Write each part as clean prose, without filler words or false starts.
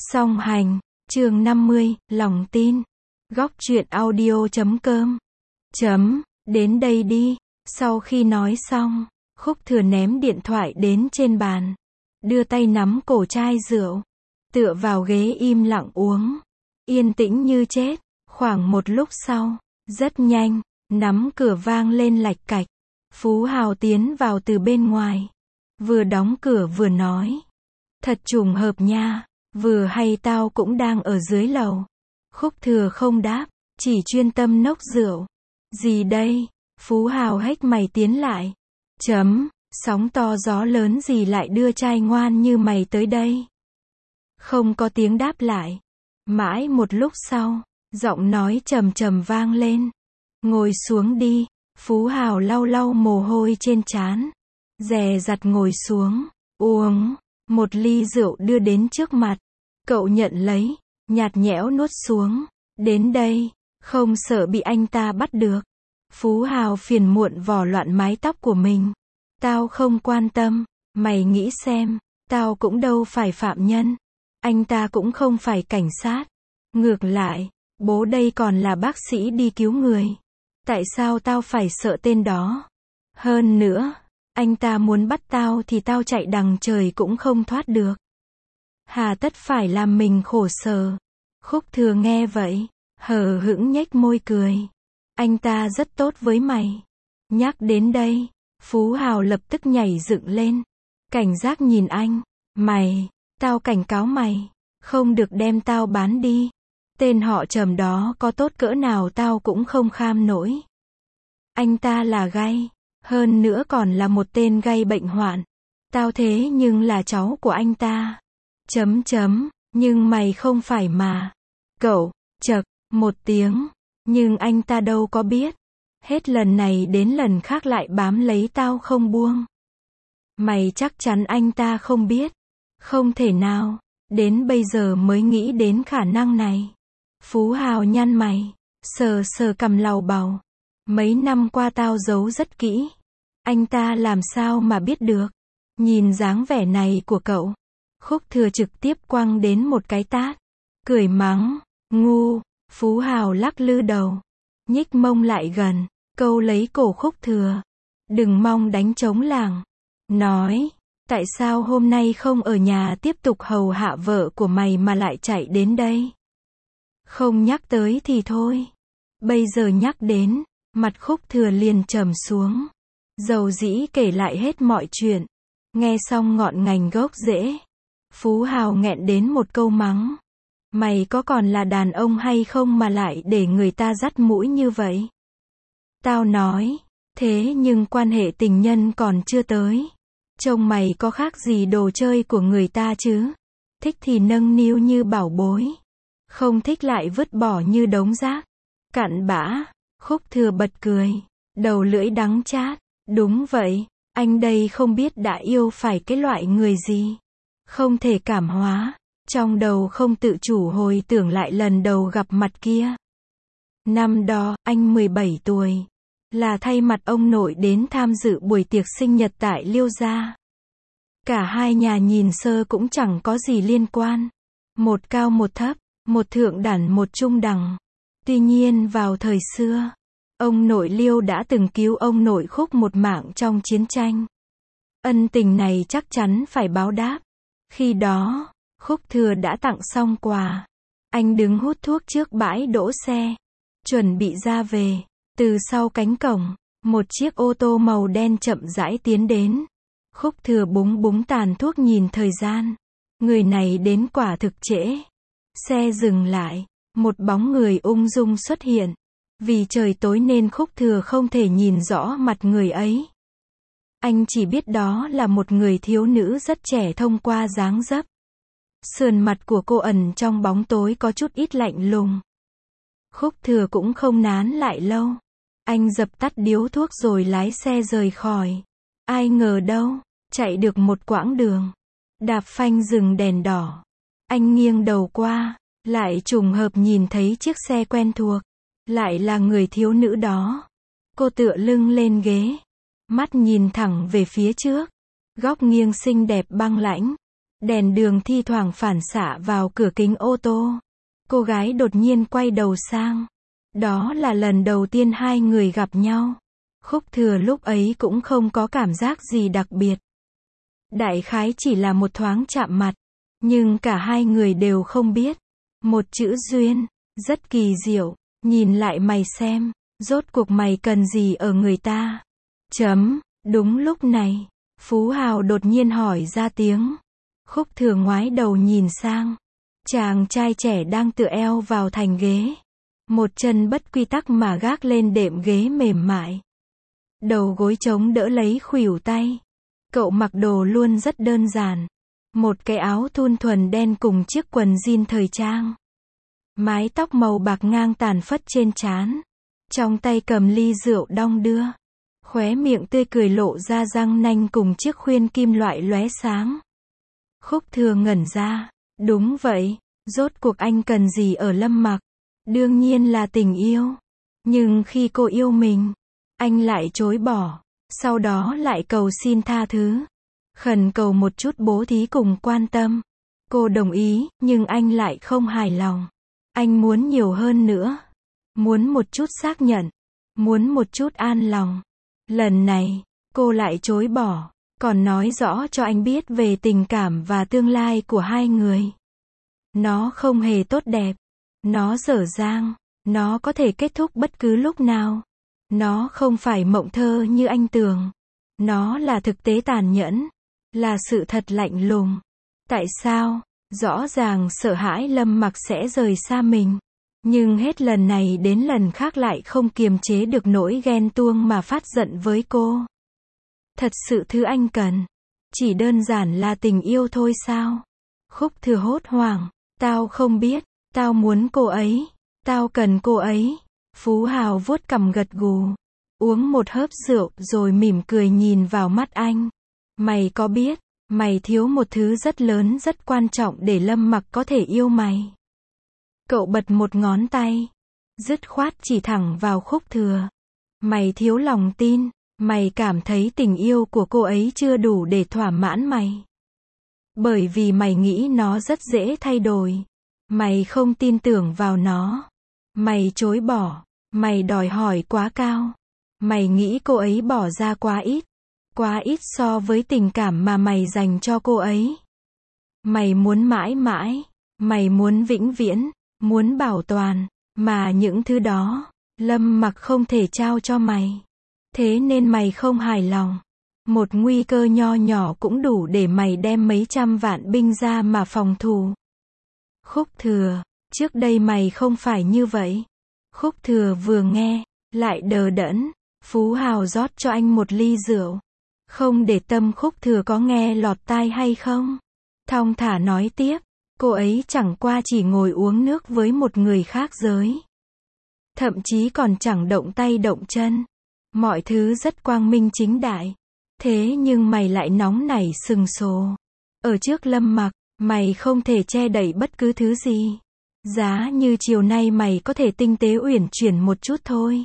Song hành, chương 50, lòng tin. Góc truyện audio.com. Đến đây đi. Sau khi nói xong, Khúc Thừa ném điện thoại đến trên bàn, đưa tay nắm cổ chai rượu, tựa vào ghế im lặng uống, yên tĩnh như chết. Khoảng một lúc sau, rất nhanh, nắm cửa vang lên lạch cạch. Phú Hào tiến vào từ bên ngoài, vừa đóng cửa vừa nói: thật trùng hợp nha, vừa hay tao cũng đang ở dưới lầu. Khúc Thừa không đáp, chỉ chuyên tâm nốc rượu. Gì đây? Phú Hào hếch mày tiến lại. Sóng to gió lớn gì lại đưa trai ngoan như mày tới đây? Không có tiếng đáp lại. Mãi một lúc sau, giọng nói trầm trầm vang lên. Ngồi xuống đi. Phú Hào lau lau mồ hôi trên trán, dè dặt ngồi xuống, uống. Một ly rượu đưa đến trước mặt. Cậu nhận lấy, nhạt nhẽo nuốt xuống. Đến đây, không sợ bị anh ta bắt được. Phú Hào phiền muộn vò loạn mái tóc của mình. Tao không quan tâm, mày nghĩ xem, tao cũng đâu phải phạm nhân. Anh ta cũng không phải cảnh sát. Ngược lại, bố đây còn là bác sĩ đi cứu người. Tại sao tao phải sợ tên đó? Hơn nữa, anh ta muốn bắt tao thì tao chạy đằng trời cũng không thoát được. Hà tất phải làm mình khổ sở. Khúc Thừa nghe vậy, hờ hững nhếch môi cười. Anh ta rất tốt với mày. Nhắc đến đây, Phú Hào lập tức nhảy dựng lên, cảnh giác nhìn anh. Mày, tao cảnh cáo mày, không được đem tao bán đi. Tên họ Trầm đó có tốt cỡ nào tao cũng không kham nổi. Anh ta là gay, hơn nữa còn là một tên gây bệnh hoạn. Tao thế nhưng là cháu của anh ta. Nhưng mày không phải mà. Cậu, chậc, một tiếng. Nhưng anh ta đâu có biết. Hết lần này đến lần khác lại bám lấy tao không buông. Mày chắc chắn anh ta không biết. Không thể nào. Đến bây giờ mới nghĩ đến khả năng này. Phú Hào nhăn mày, sờ sờ cằm lầu bầu. Mấy năm qua tao giấu rất kỹ. Anh ta làm sao mà biết được? Nhìn dáng vẻ này của cậu, Khúc Thừa trực tiếp quăng đến một cái tát. Cười mắng, ngu. Phú Hào lắc lư đầu, nhích mông lại gần, câu lấy cổ Khúc Thừa. Đừng mong đánh trống lảng. Nói, tại sao hôm nay không ở nhà tiếp tục hầu hạ vợ của mày mà lại chạy đến đây? Không nhắc tới thì thôi. Bây giờ nhắc đến, mặt Khúc Thừa liền trầm xuống. Dầu dĩ kể lại hết mọi chuyện. Nghe xong ngọn ngành gốc rễ, Phú Hào nghẹn đến một câu mắng. Mày có còn là đàn ông hay không mà lại để người ta dắt mũi như vậy? Tao nói, thế nhưng quan hệ tình nhân còn chưa tới. Trông mày có khác gì đồ chơi của người ta chứ? Thích thì nâng niu như bảo bối, không thích lại vứt bỏ như đống rác. Cặn bã. Khúc Thừa bật cười, đầu lưỡi đắng chát. Đúng vậy, anh đây không biết đã yêu phải cái loại người gì. Không thể cảm hóa. Trong đầu không tự chủ hồi tưởng lại lần đầu gặp mặt kia. Năm đó, anh 17 tuổi. Là thay mặt ông nội đến tham dự buổi tiệc sinh nhật tại Liêu gia. Cả hai nhà nhìn sơ cũng chẳng có gì liên quan. Một cao một thấp, một thượng đẳng một trung đẳng. Tuy nhiên vào thời xưa, ông nội Liêu đã từng cứu ông nội Khúc một mạng trong chiến tranh. Ân tình này chắc chắn phải báo đáp. Khi đó, Khúc Thừa đã tặng xong quà. Anh đứng hút thuốc trước bãi đỗ xe, chuẩn bị ra về. Từ sau cánh cổng, một chiếc ô tô màu đen chậm rãi tiến đến. Khúc Thừa búng búng tàn thuốc nhìn thời gian. Người này đến quả thực trễ. Xe dừng lại, một bóng người ung dung xuất hiện. Vì trời tối nên Khúc Thừa không thể nhìn rõ mặt người ấy. Anh chỉ biết đó là một người thiếu nữ rất trẻ thông qua dáng dấp. Sườn mặt của cô ẩn trong bóng tối có chút ít lạnh lùng. Khúc Thừa cũng không nán lại lâu. Anh dập tắt điếu thuốc rồi lái xe rời khỏi. Ai ngờ đâu, chạy được một quãng đường, đạp phanh dừng đèn đỏ. Anh nghiêng đầu qua, lại trùng hợp nhìn thấy chiếc xe quen thuộc. Lại là người thiếu nữ đó. Cô tựa lưng lên ghế, mắt nhìn thẳng về phía trước. Góc nghiêng xinh đẹp băng lãnh. Đèn đường thi thoảng phản xạ vào cửa kính ô tô. Cô gái đột nhiên quay đầu sang. Đó là lần đầu tiên hai người gặp nhau. Khúc Thừa lúc ấy cũng không có cảm giác gì đặc biệt. Đại khái chỉ là một thoáng chạm mặt. Nhưng cả hai người đều không biết. Một chữ duyên. Rất kỳ diệu. Nhìn lại mày xem. Rốt cuộc mày cần gì ở người ta? Đúng lúc này. Phú Hào đột nhiên hỏi ra tiếng. Khúc Thừa ngoái đầu nhìn sang. Chàng trai trẻ đang tựa eo vào thành ghế. Một chân bất quy tắc mà gác lên đệm ghế mềm mại. Đầu gối chống đỡ lấy khuỷu tay. Cậu mặc đồ luôn rất đơn giản. Một cái áo thun thuần đen cùng chiếc quần jean thời trang. Mái tóc màu bạc ngang tàn phất trên trán. Trong tay cầm ly rượu đong đưa. Khóe miệng tươi cười lộ ra răng nanh cùng chiếc khuyên kim loại lóe sáng. Khúc Thừa ngẩn ra. Đúng vậy, rốt cuộc anh cần gì ở Lâm Mặc? Đương nhiên là tình yêu. Nhưng khi cô yêu mình, anh lại chối bỏ. Sau đó lại cầu xin tha thứ. Khẩn cầu một chút bố thí cùng quan tâm. Cô đồng ý, nhưng anh lại không hài lòng. Anh muốn nhiều hơn nữa. Muốn một chút xác nhận. Muốn một chút an lòng. Lần này, cô lại chối bỏ. Còn nói rõ cho anh biết về tình cảm và tương lai của hai người. Nó không hề tốt đẹp. Nó dở dang. Nó có thể kết thúc bất cứ lúc nào. Nó không phải mộng thơ như anh tưởng. Nó là thực tế tàn nhẫn. Là sự thật lạnh lùng. Tại sao? Rõ ràng sợ hãi Lâm Mặc sẽ rời xa mình. Nhưng hết lần này đến lần khác lại không kiềm chế được nỗi ghen tuông mà phát giận với cô. Thật sự thứ anh cần. Chỉ đơn giản là tình yêu thôi sao? Khúc Thừa hốt hoảng. Tao không biết. Tao muốn cô ấy. Tao cần cô ấy. Phú Hào vuốt cằm gật gù. Uống một hớp rượu rồi mỉm cười nhìn vào mắt anh. Mày có biết, mày thiếu một thứ rất lớn rất quan trọng để Lâm Mặc có thể yêu mày. Cậu bật một ngón tay. Dứt khoát chỉ thẳng vào Khúc Thừa. Mày thiếu lòng tin. Mày cảm thấy tình yêu của cô ấy chưa đủ để thỏa mãn mày. Bởi vì mày nghĩ nó rất dễ thay đổi. Mày không tin tưởng vào nó. Mày chối bỏ. Mày đòi hỏi quá cao. Mày nghĩ cô ấy bỏ ra quá ít. Quá ít so với tình cảm mà mày dành cho cô ấy. Mày muốn mãi mãi. Mày muốn vĩnh viễn. Muốn bảo toàn. Mà những thứ đó, Lâm Mặc không thể trao cho mày. Thế nên mày không hài lòng. Một nguy cơ nho nhỏ cũng đủ để mày đem mấy trăm vạn binh ra mà phòng thủ. Khúc Thừa, trước đây mày không phải như vậy. Khúc Thừa vừa nghe, lại đờ đẫn. Phú Hào rót cho anh một ly rượu. Không để tâm Khúc Thừa có nghe lọt tai hay không. Thong thả nói tiếp, cô ấy chẳng qua chỉ ngồi uống nước với một người khác giới. Thậm chí còn chẳng động tay động chân. Mọi thứ rất quang minh chính đại. Thế nhưng mày lại nóng nảy sừng sồ. Ở trước Lâm Mặc, mày không thể che đậy bất cứ thứ gì. Giá như chiều nay mày có thể tinh tế uyển chuyển một chút thôi.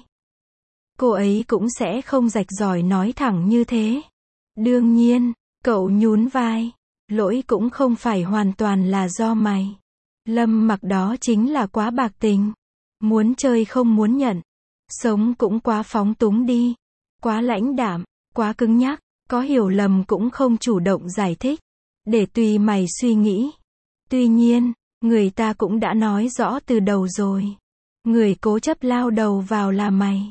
Cô ấy cũng sẽ không rạch ròi nói thẳng như thế. Đương nhiên, cậu nhún vai. Lỗi cũng không phải hoàn toàn là do mày. Lâm Mặc đó chính là quá bạc tình. Muốn chơi không muốn nhận. Sống cũng quá phóng túng đi. Quá lãnh đạm, quá cứng nhắc. Có hiểu lầm cũng không chủ động giải thích. Để tùy mày suy nghĩ. Tuy nhiên, người ta cũng đã nói rõ từ đầu rồi. Người cố chấp lao đầu vào là mày.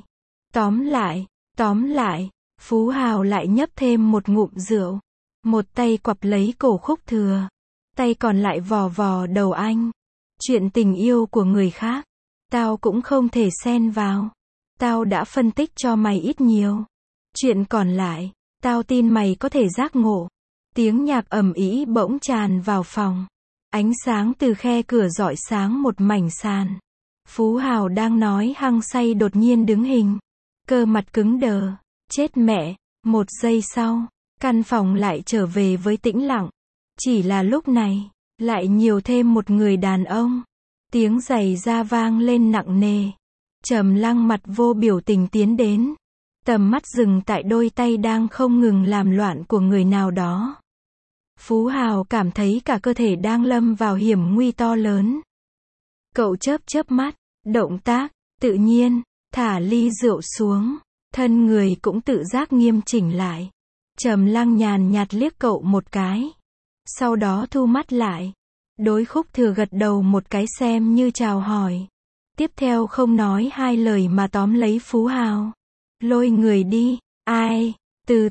Tóm lại, Phú Hào lại nhấp thêm một ngụm rượu. Một tay quặp lấy cổ Khúc Thừa. Tay còn lại vò vò đầu anh. Chuyện tình yêu của người khác, tao cũng không thể xen vào. Tao đã phân tích cho mày ít nhiều. Chuyện còn lại, tao tin mày có thể giác ngộ. Tiếng nhạc ầm ĩ bỗng tràn vào phòng. Ánh sáng từ khe cửa rọi sáng một mảnh sàn. Phú Hào đang nói hăng say đột nhiên đứng hình. Cơ mặt cứng đờ. Chết mẹ. Một giây sau, căn phòng lại trở về với tĩnh lặng. Chỉ là lúc này, lại nhiều thêm một người đàn ông. Tiếng giày da vang lên nặng nề. Trầm Lăng mặt vô biểu tình tiến đến. Tầm mắt dừng tại đôi tay đang không ngừng làm loạn của người nào đó. Phú Hào cảm thấy cả cơ thể đang lâm vào hiểm nguy to lớn. Cậu chớp chớp mắt, động tác tự nhiên, thả ly rượu xuống, thân người cũng tự giác nghiêm chỉnh lại. Trầm Lăng nhàn nhạt liếc cậu một cái, sau đó thu mắt lại, đối Khúc Thừa gật đầu một cái xem như chào hỏi. Tiếp theo không nói hai lời mà tóm lấy Phú Hào, lôi người đi. Ai? Từ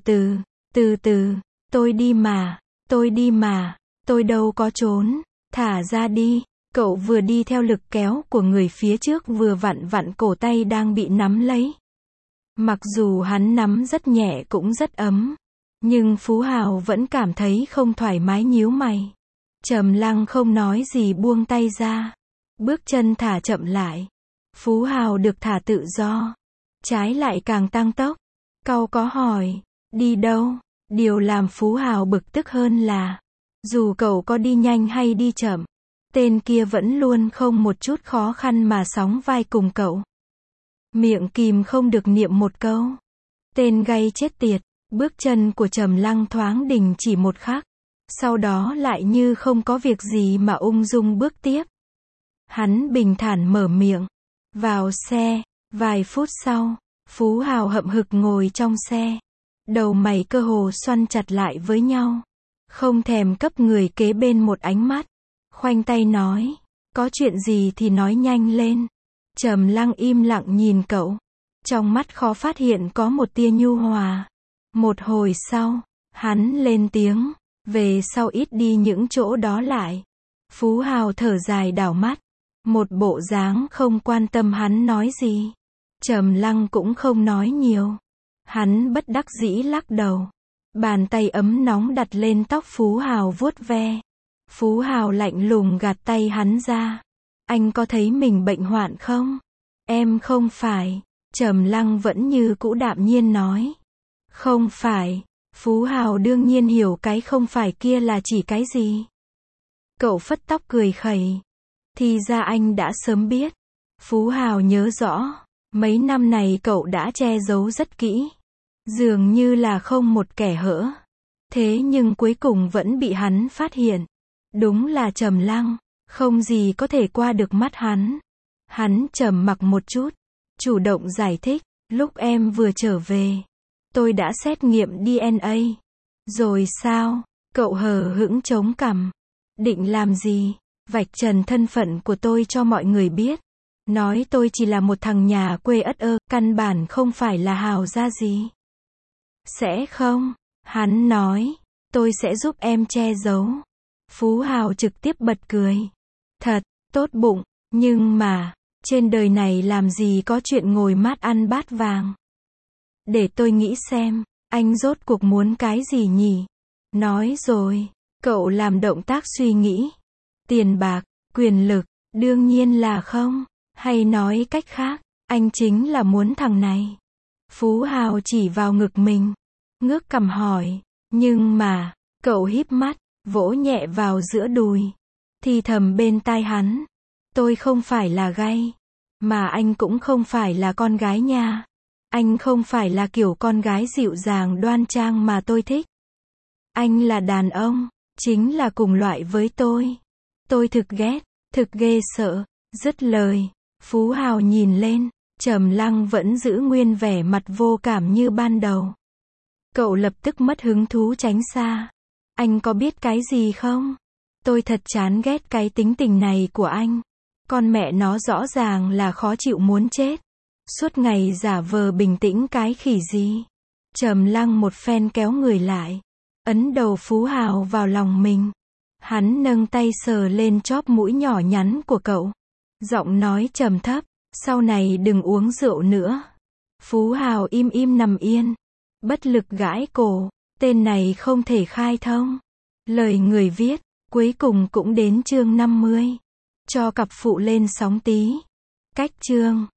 từ, tôi đi mà, tôi đâu có trốn, thả ra đi. Cậu vừa đi theo lực kéo của người phía trước vừa vặn vặn cổ tay đang bị nắm lấy. Mặc dù hắn nắm rất nhẹ cũng rất ấm, nhưng Phú Hào vẫn cảm thấy không thoải mái, nhíu mày. Trầm Lăng không nói gì buông tay ra, bước chân thả chậm lại. Phú Hào được thả tự do, trái lại càng tăng tốc. Cau có hỏi, đi đâu? Điều làm Phú Hào bực tức hơn là, dù cậu có đi nhanh hay đi chậm, tên kia vẫn luôn không một chút khó khăn mà sóng vai cùng cậu. Miệng kìm không được niệm một câu. Tên gay chết tiệt. Bước chân của Trầm Lăng thoáng đình chỉ một khắc, sau đó lại như không có việc gì mà ung dung bước tiếp. Hắn bình thản mở miệng, vào xe. Vài phút sau, Phú Hào hậm hực ngồi trong xe, đầu mày cơ hồ xoăn chặt lại với nhau, không thèm cấp người kế bên một ánh mắt, khoanh tay nói, có chuyện gì thì nói nhanh lên. Trầm Lăng im lặng nhìn cậu, trong mắt khó phát hiện có một tia nhu hòa. Một hồi sau, hắn lên tiếng, về sau ít đi những chỗ đó lại. Phú Hào thở dài đảo mắt, một bộ dáng không quan tâm hắn nói gì. Trầm Lăng cũng không nói nhiều. Hắn bất đắc dĩ lắc đầu. Bàn tay ấm nóng đặt lên tóc Phú Hào vuốt ve. Phú Hào lạnh lùng gạt tay hắn ra. Anh có thấy mình bệnh hoạn không? Em không phải. Trầm Lăng vẫn như cũ đạm nhiên nói. Không phải. Phú Hào đương nhiên hiểu cái không phải kia là chỉ cái gì. Cậu phất tóc cười khẩy. Thì ra anh đã sớm biết. Phú Hào nhớ rõ, mấy năm này cậu đã che giấu rất kỹ, dường như là không một kẻ hở. Thế nhưng cuối cùng vẫn bị hắn phát hiện. Đúng là Trầm Lăng, không gì có thể qua được mắt hắn. Hắn trầm mặc một chút, chủ động giải thích, lúc em vừa trở về, tôi đã xét nghiệm DNA. Rồi sao? Cậu hờ hững chống cằm. Định làm gì? Vạch trần thân phận của tôi cho mọi người biết. Nói tôi chỉ là một thằng nhà quê ất ơ, căn bản không phải là hào gia gì. Sẽ không? Hắn nói, tôi sẽ giúp em che giấu. Phú Hào trực tiếp bật cười. Thật, tốt bụng, nhưng mà, trên đời này làm gì có chuyện ngồi mát ăn bát vàng. Để tôi nghĩ xem, anh rốt cuộc muốn cái gì nhỉ? Nói rồi, cậu làm động tác suy nghĩ. Tiền bạc, quyền lực, đương nhiên là không. Hay nói cách khác, anh chính là muốn thằng này. Phú Hào chỉ vào ngực mình, ngước cằm hỏi, nhưng mà, cậu híp mắt, vỗ nhẹ vào giữa đùi, thì thầm bên tai hắn, tôi không phải là gay, mà anh cũng không phải là con gái nha. Anh không phải là kiểu con gái dịu dàng đoan trang mà tôi thích. Anh là đàn ông, chính là cùng loại với tôi. Tôi thực ghét, thực ghê sợ. Dứt lời, Phú Hào nhìn lên, Trầm Lăng vẫn giữ nguyên vẻ mặt vô cảm như ban đầu. Cậu lập tức mất hứng thú tránh xa. Anh có biết cái gì không? Tôi thật chán ghét cái tính tình này của anh. Con mẹ nó rõ ràng là khó chịu muốn chết. Suốt ngày giả vờ bình tĩnh cái khỉ gì. Trầm Lăng một phen kéo người lại, ấn đầu Phú Hào vào lòng mình. Hắn nâng tay sờ lên chóp mũi nhỏ nhắn của cậu. Giọng nói trầm thấp, sau này đừng uống rượu nữa. Phú Hào im im nằm yên, bất lực gãi cổ, tên này không thể khai thông. Lời người viết, cuối cùng cũng đến chương 50. Cho cặp phụ lên sóng tí. Cách chương